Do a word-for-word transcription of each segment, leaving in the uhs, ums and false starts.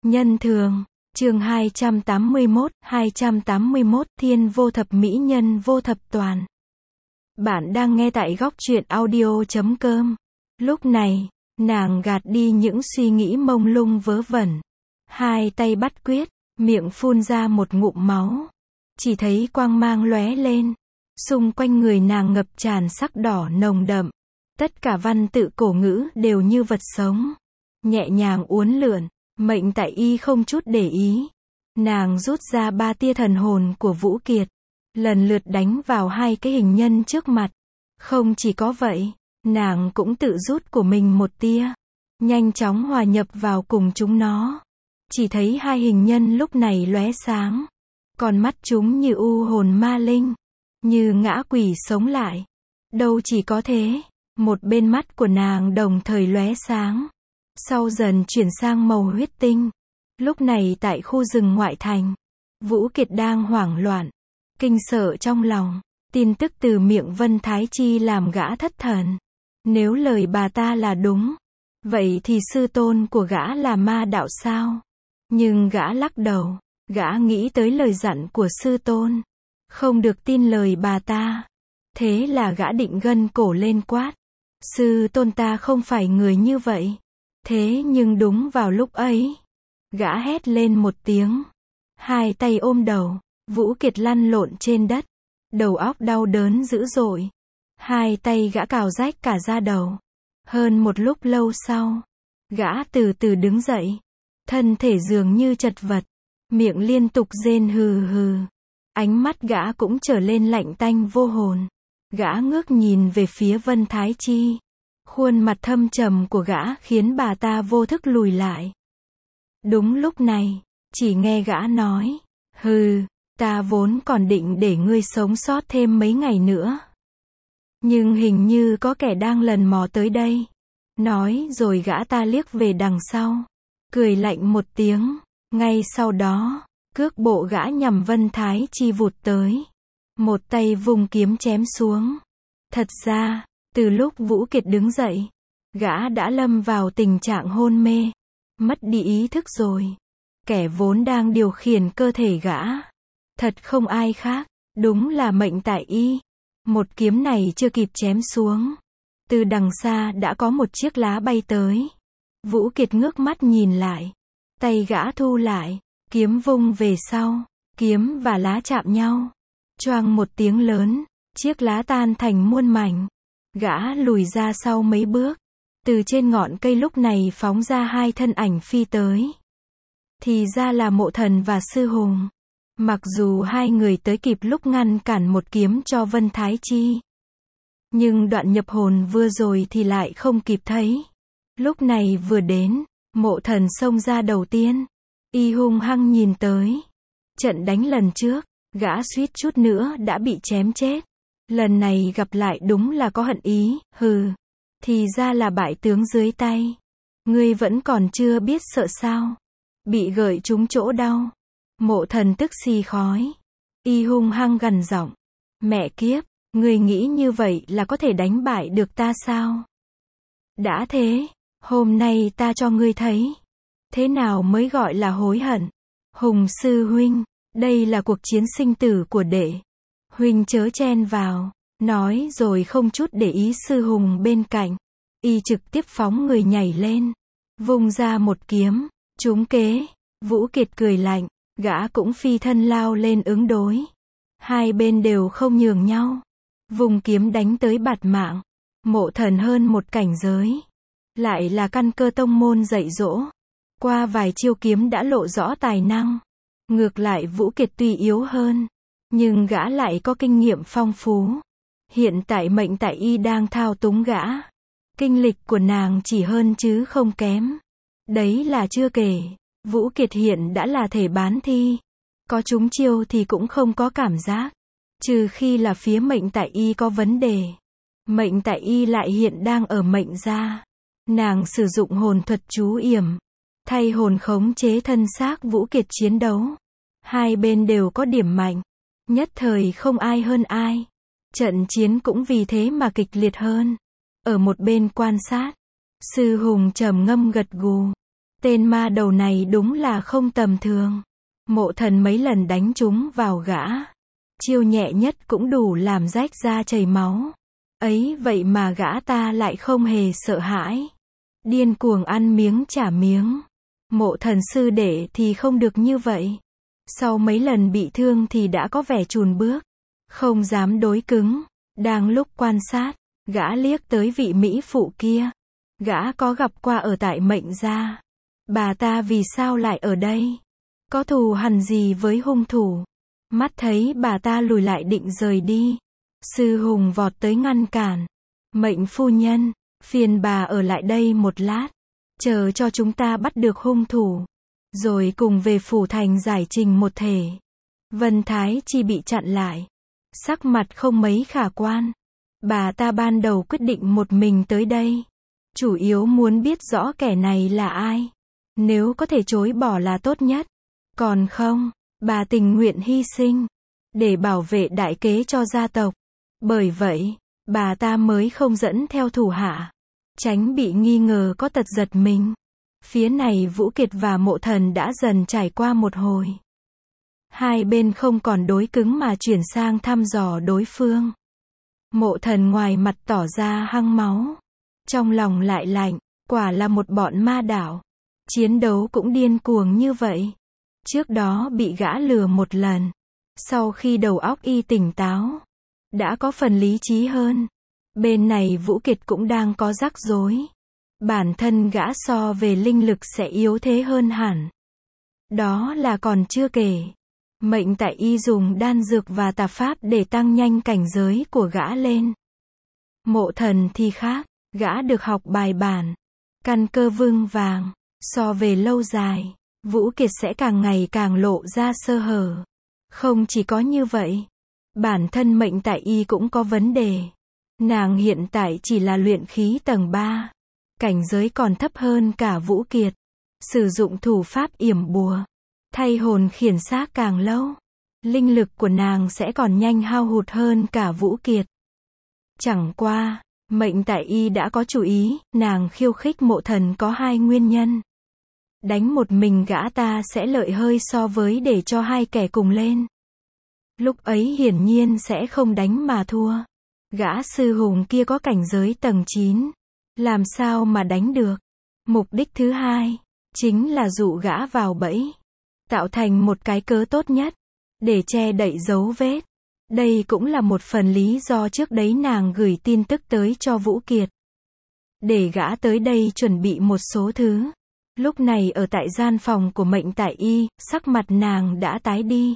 Nhân thường, chương hai trăm tám mươi mốt, hai trăm tám mươi mốt Thiên vô thập mỹ nhân vô thập toàn. Bạn đang nghe tại góc truyện audio chấm com. Lúc này, nàng gạt đi những suy nghĩ mông lung vớ vẩn. Hai tay bắt quyết, miệng phun ra một ngụm máu. Chỉ thấy quang mang lóe lên. Xung quanh người nàng ngập tràn sắc đỏ nồng đậm. Tất cả văn tự cổ ngữ đều như vật sống. Nhẹ nhàng uốn lượn. Mệnh tại y không chút để ý. Nàng rút ra ba tia thần hồn của Vũ Kiệt. Lần lượt đánh vào hai cái hình nhân trước mặt. Không chỉ có vậy, nàng cũng tự rút của mình một tia. Nhanh chóng hòa nhập vào cùng chúng nó. Chỉ thấy hai hình nhân lúc này lóe sáng. Còn mắt chúng như u hồn ma linh. Như ngã quỷ sống lại. Đâu chỉ có thế. Một bên mắt của nàng đồng thời lóe sáng. Sau dần chuyển sang màu huyết tinh. Lúc này tại khu rừng ngoại thành, Vũ Kiệt đang hoảng loạn, kinh sợ trong lòng. Tin tức từ miệng Vân Thái Chi làm gã thất thần. Nếu lời bà ta là đúng, vậy thì sư tôn của gã là ma đạo sao? Nhưng gã lắc đầu, gã nghĩ tới lời dặn của sư tôn. Không được tin lời bà ta. Thế là gã định gân cổ lên quát. Sư tôn ta không phải người như vậy. Thế nhưng đúng vào lúc ấy, gã hét lên một tiếng. Hai tay ôm đầu, Vũ Kiệt lăn lộn trên đất. Đầu óc đau đớn dữ dội. Hai tay gã cào rách cả da đầu. Hơn một lúc lâu sau, gã từ từ đứng dậy. Thân thể dường như chật vật. Miệng liên tục rên hừ hừ. Ánh mắt gã cũng trở lên lạnh tanh vô hồn. Gã ngước nhìn về phía Vân Thái Chi. Khuôn mặt thâm trầm của gã khiến bà ta vô thức lùi lại. Đúng lúc này, chỉ nghe gã nói, hừ, ta vốn còn định để ngươi sống sót thêm mấy ngày nữa. Nhưng hình như có kẻ đang lần mò tới đây. Nói rồi gã ta liếc về đằng sau. Cười lạnh một tiếng. Ngay sau đó, cước bộ gã nhằm Vân Thái Chi vụt tới. Một tay vùng kiếm chém xuống. Thật ra, từ lúc Vũ Kiệt đứng dậy, gã đã lâm vào tình trạng hôn mê, mất đi ý thức rồi. Kẻ vốn đang điều khiển cơ thể gã, thật không ai khác, đúng là mệnh tại y. Một kiếm này chưa kịp chém xuống, từ đằng xa đã có một chiếc lá bay tới. Vũ Kiệt ngước mắt nhìn lại, tay gã thu lại, kiếm vung về sau, kiếm và lá chạm nhau. Choang một tiếng lớn, chiếc lá tan thành muôn mảnh. Gã lùi ra sau mấy bước. Từ trên ngọn cây lúc này phóng ra hai thân ảnh phi tới. Thì ra là Mộ Thần và Sư Hùng. Mặc dù hai người tới kịp lúc ngăn cản một kiếm cho Vân Thái Chi. Nhưng đoạn nhập hồn vừa rồi thì lại không kịp thấy. Lúc này vừa đến, Mộ Thần xông ra đầu tiên. Y hung hăng nhìn tới. Trận đánh lần trước, gã suýt chút nữa đã bị chém chết. Lần này gặp lại đúng là có hận ý, hừ. Thì ra là bại tướng dưới tay. Ngươi vẫn còn chưa biết sợ sao. Bị gợi trúng chỗ đau. Mộ Thần tức xì khói. Y hung hăng gằn giọng. Mẹ kiếp, ngươi nghĩ như vậy là có thể đánh bại được ta sao? Đã thế, hôm nay ta cho ngươi thấy. Thế nào mới gọi là hối hận? Hùng sư huynh, đây là cuộc chiến sinh tử của đệ. Huynh chớ chen vào. Nói rồi không chút để ý Sư Hùng bên cạnh. Y trực tiếp phóng người nhảy lên. Vung ra một kiếm. Trúng kế. Vũ Kiệt cười lạnh. Gã cũng phi thân lao lên ứng đối. Hai bên đều không nhường nhau. Vùng kiếm đánh tới bạt mạng. Mộ Thần hơn một cảnh giới. Lại là căn cơ tông môn dạy dỗ. Qua vài chiêu kiếm đã lộ rõ tài năng. Ngược lại Vũ Kiệt tuy yếu hơn. Nhưng gã lại có kinh nghiệm phong phú. Hiện tại mệnh tại y đang thao túng gã. Kinh lịch của nàng chỉ hơn chứ không kém. Đấy là chưa kể. Vũ Kiệt hiện đã là thể bán thi. Có trúng chiêu thì cũng không có cảm giác. Trừ khi là phía mệnh tại y có vấn đề. Mệnh tại y lại hiện đang ở mệnh gia. Nàng sử dụng hồn thuật chú yểm. Thay hồn khống chế thân xác Vũ Kiệt chiến đấu. Hai bên đều có điểm mạnh. Nhất thời không ai hơn ai. Trận chiến cũng vì thế mà kịch liệt hơn. Ở một bên quan sát, Sư Hùng trầm ngâm gật gù. Tên ma đầu này đúng là không tầm thường. Mộ Thần mấy lần đánh trúng vào gã. Chiêu nhẹ nhất cũng đủ làm rách da chảy máu. Ấy vậy mà gã ta lại không hề sợ hãi. Điên cuồng ăn miếng trả miếng. Mộ Thần sư đệ thì không được như vậy. Sau mấy lần bị thương thì đã có vẻ chùn bước. Không dám đối cứng. Đang lúc quan sát, gã liếc tới vị mỹ phụ kia. Gã có gặp qua ở tại Mệnh gia. Bà ta vì sao lại ở đây? Có thù hằn gì với hung thủ? Mắt thấy bà ta lùi lại định rời đi. Sư Hùng vọt tới ngăn cản. Mệnh phu nhân, phiền bà ở lại đây một lát. Chờ cho chúng ta bắt được hung thủ. Rồi cùng về phủ thành giải trình một thể. Vân Thái Chi bị chặn lại. Sắc mặt không mấy khả quan. Bà ta ban đầu quyết định một mình tới đây. Chủ yếu muốn biết rõ kẻ này là ai. Nếu có thể chối bỏ là tốt nhất. Còn không, bà tình nguyện hy sinh. Để bảo vệ đại kế cho gia tộc. Bởi vậy, bà ta mới không dẫn theo thủ hạ. Tránh bị nghi ngờ có tật giật mình. Phía này Vũ Kiệt và Mộ Thần đã dần trải qua một hồi. Hai bên không còn đối cứng mà chuyển sang thăm dò đối phương. Mộ Thần ngoài mặt tỏ ra hăng máu. Trong lòng lại lạnh, quả là một bọn ma đảo. Chiến đấu cũng điên cuồng như vậy. Trước đó bị gã lừa một lần. Sau khi đầu óc y tỉnh táo, đã có phần lý trí hơn. Bên này Vũ Kiệt cũng đang có rắc rối. Bản thân gã so về linh lực sẽ yếu thế hơn hẳn. Đó là còn chưa kể. Mệnh tại y dùng đan dược và tà pháp để tăng nhanh cảnh giới của gã lên. Mộ Thần thì khác, gã được học bài bản. Căn cơ vững vàng. So về lâu dài, Vũ Kiệt sẽ càng ngày càng lộ ra sơ hở. Không chỉ có như vậy, bản thân Mệnh tại y cũng có vấn đề. Nàng hiện tại chỉ là luyện khí tầng ba. Cảnh giới còn thấp hơn cả Vũ Kiệt. Sử dụng thủ pháp yểm bùa. Thay hồn khiển xác càng lâu. Linh lực của nàng sẽ còn nhanh hao hụt hơn cả Vũ Kiệt. Chẳng qua, Mệnh tại y đã có chủ ý, nàng khiêu khích Mộ Thần có hai nguyên nhân. Đánh một mình gã ta sẽ lợi hơi so với để cho hai kẻ cùng lên. Lúc ấy hiển nhiên sẽ không đánh mà thua. Gã sư hùng kia có cảnh giới tầng chín. Làm sao mà đánh được? Mục đích thứ hai, chính là dụ gã vào bẫy. Tạo thành một cái cớ tốt nhất, để che đậy dấu vết. Đây cũng là một phần lý do trước đấy nàng gửi tin tức tới cho Vũ Kiệt. Để gã tới đây chuẩn bị một số thứ. Lúc này ở tại gian phòng của Mệnh tại y, sắc mặt nàng đã tái đi.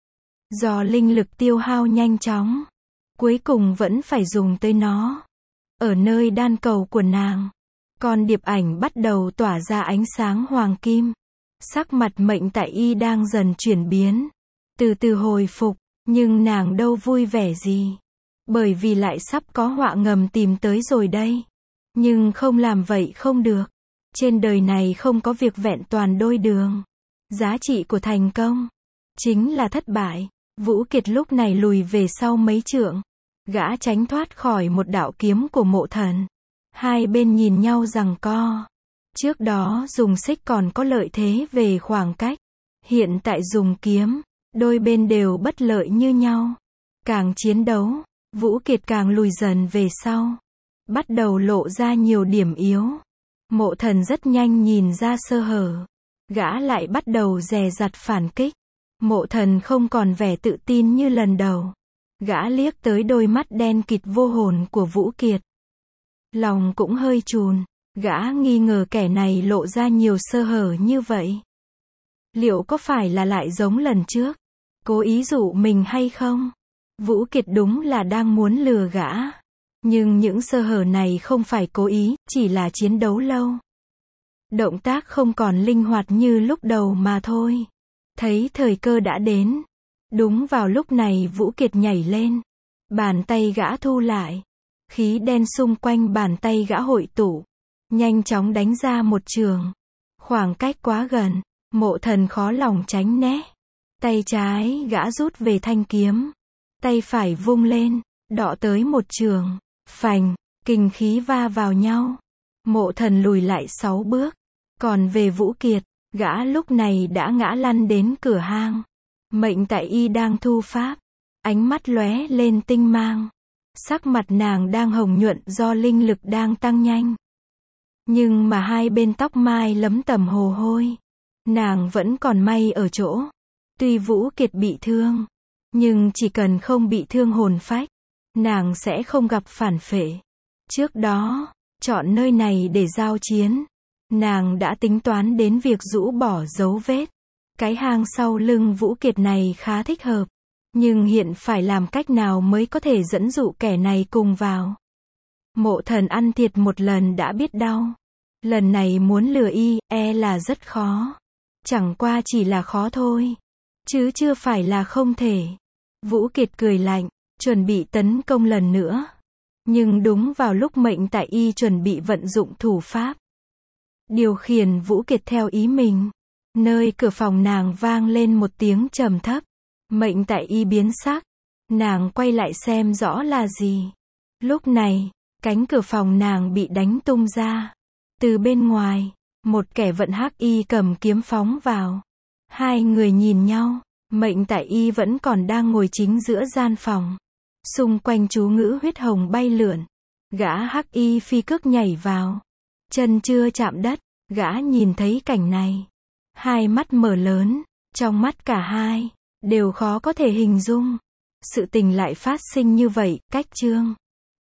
Do linh lực tiêu hao nhanh chóng. Cuối cùng vẫn phải dùng tới nó. Ở nơi đan cầu của nàng, con điệp ảnh bắt đầu tỏa ra ánh sáng hoàng kim. Sắc mặt Mệnh tại y đang dần chuyển biến. Từ từ hồi phục, nhưng nàng đâu vui vẻ gì. Bởi vì lại sắp có họa ngầm tìm tới rồi đây. Nhưng không làm vậy không được. Trên đời này không có việc vẹn toàn đôi đường. Giá trị của thành công chính là thất bại. Vũ Kiệt lúc này lùi về sau mấy trượng. Gã tránh thoát khỏi một đạo kiếm của Mộ Thần. Hai bên nhìn nhau giằng co. Trước đó dùng xích còn có lợi thế về khoảng cách. Hiện tại dùng kiếm, đôi bên đều bất lợi như nhau. Càng chiến đấu, Vũ Kiệt càng lùi dần về sau. Bắt đầu lộ ra nhiều điểm yếu. Mộ Thần rất nhanh nhìn ra sơ hở. Gã lại bắt đầu dè dặt phản kích. Mộ Thần không còn vẻ tự tin như lần đầu. Gã liếc tới đôi mắt đen kịt vô hồn của Vũ Kiệt. Lòng cũng hơi chùn. Gã nghi ngờ kẻ này lộ ra nhiều sơ hở như vậy. Liệu có phải là lại giống lần trước? Cố ý dụ mình hay không? Vũ Kiệt đúng là đang muốn lừa gã. Nhưng những sơ hở này không phải cố ý, chỉ là chiến đấu lâu. Động tác không còn linh hoạt như lúc đầu mà thôi. Thấy thời cơ đã đến. Đúng vào lúc này Vũ Kiệt nhảy lên. Bàn tay gã thu lại. Khí đen xung quanh bàn tay gã hội tụ. Nhanh chóng đánh ra một trường. Khoảng cách quá gần. Mộ Thần khó lòng tránh né. Tay trái gã rút về thanh kiếm. Tay phải vung lên. Đọ tới một trường. Phành. Kình khí va vào nhau. Mộ Thần lùi lại sáu bước. Còn về Vũ Kiệt, gã lúc này đã ngã lăn đến cửa hang. Mệnh Tại Y đang thu pháp, ánh mắt lóe lên tinh mang. Sắc mặt nàng đang hồng nhuận do linh lực đang tăng nhanh. Nhưng mà hai bên tóc mai lấm tẩm hồ hôi. Nàng vẫn còn may ở chỗ. Tuy Vũ Kiệt bị thương, nhưng chỉ cần không bị thương hồn phách, nàng sẽ không gặp phản phệ. Trước đó, chọn nơi này để giao chiến, nàng đã tính toán đến việc rũ bỏ dấu vết. Cái hang sau lưng Vũ Kiệt này khá thích hợp. Nhưng hiện phải làm cách nào mới có thể dẫn dụ kẻ này cùng vào. Mộ Thần ăn thiệt một lần đã biết đau. Lần này muốn lừa y, e là rất khó. Chẳng qua chỉ là khó thôi, chứ chưa phải là không thể. Vũ Kiệt cười lạnh, chuẩn bị tấn công lần nữa. Nhưng đúng vào lúc Mệnh Tại Y chuẩn bị vận dụng thủ pháp, điều khiển Vũ Kiệt theo ý mình, nơi cửa phòng nàng vang lên một tiếng trầm thấp. Mệnh Tại Y biến sắc, nàng quay lại xem rõ là gì. Lúc này, cánh cửa phòng nàng bị đánh tung ra. Từ bên ngoài, một kẻ vận hắc y cầm kiếm phóng vào. Hai người nhìn nhau, Mệnh Tại Y vẫn còn đang ngồi chính giữa gian phòng. Xung quanh chú ngữ huyết hồng bay lượn. Gã hắc y phi cước nhảy vào. Chân chưa chạm đất, gã nhìn thấy cảnh này. Hai mắt mở lớn, trong mắt cả hai đều khó có thể hình dung. Sự tình lại phát sinh như vậy, cách chương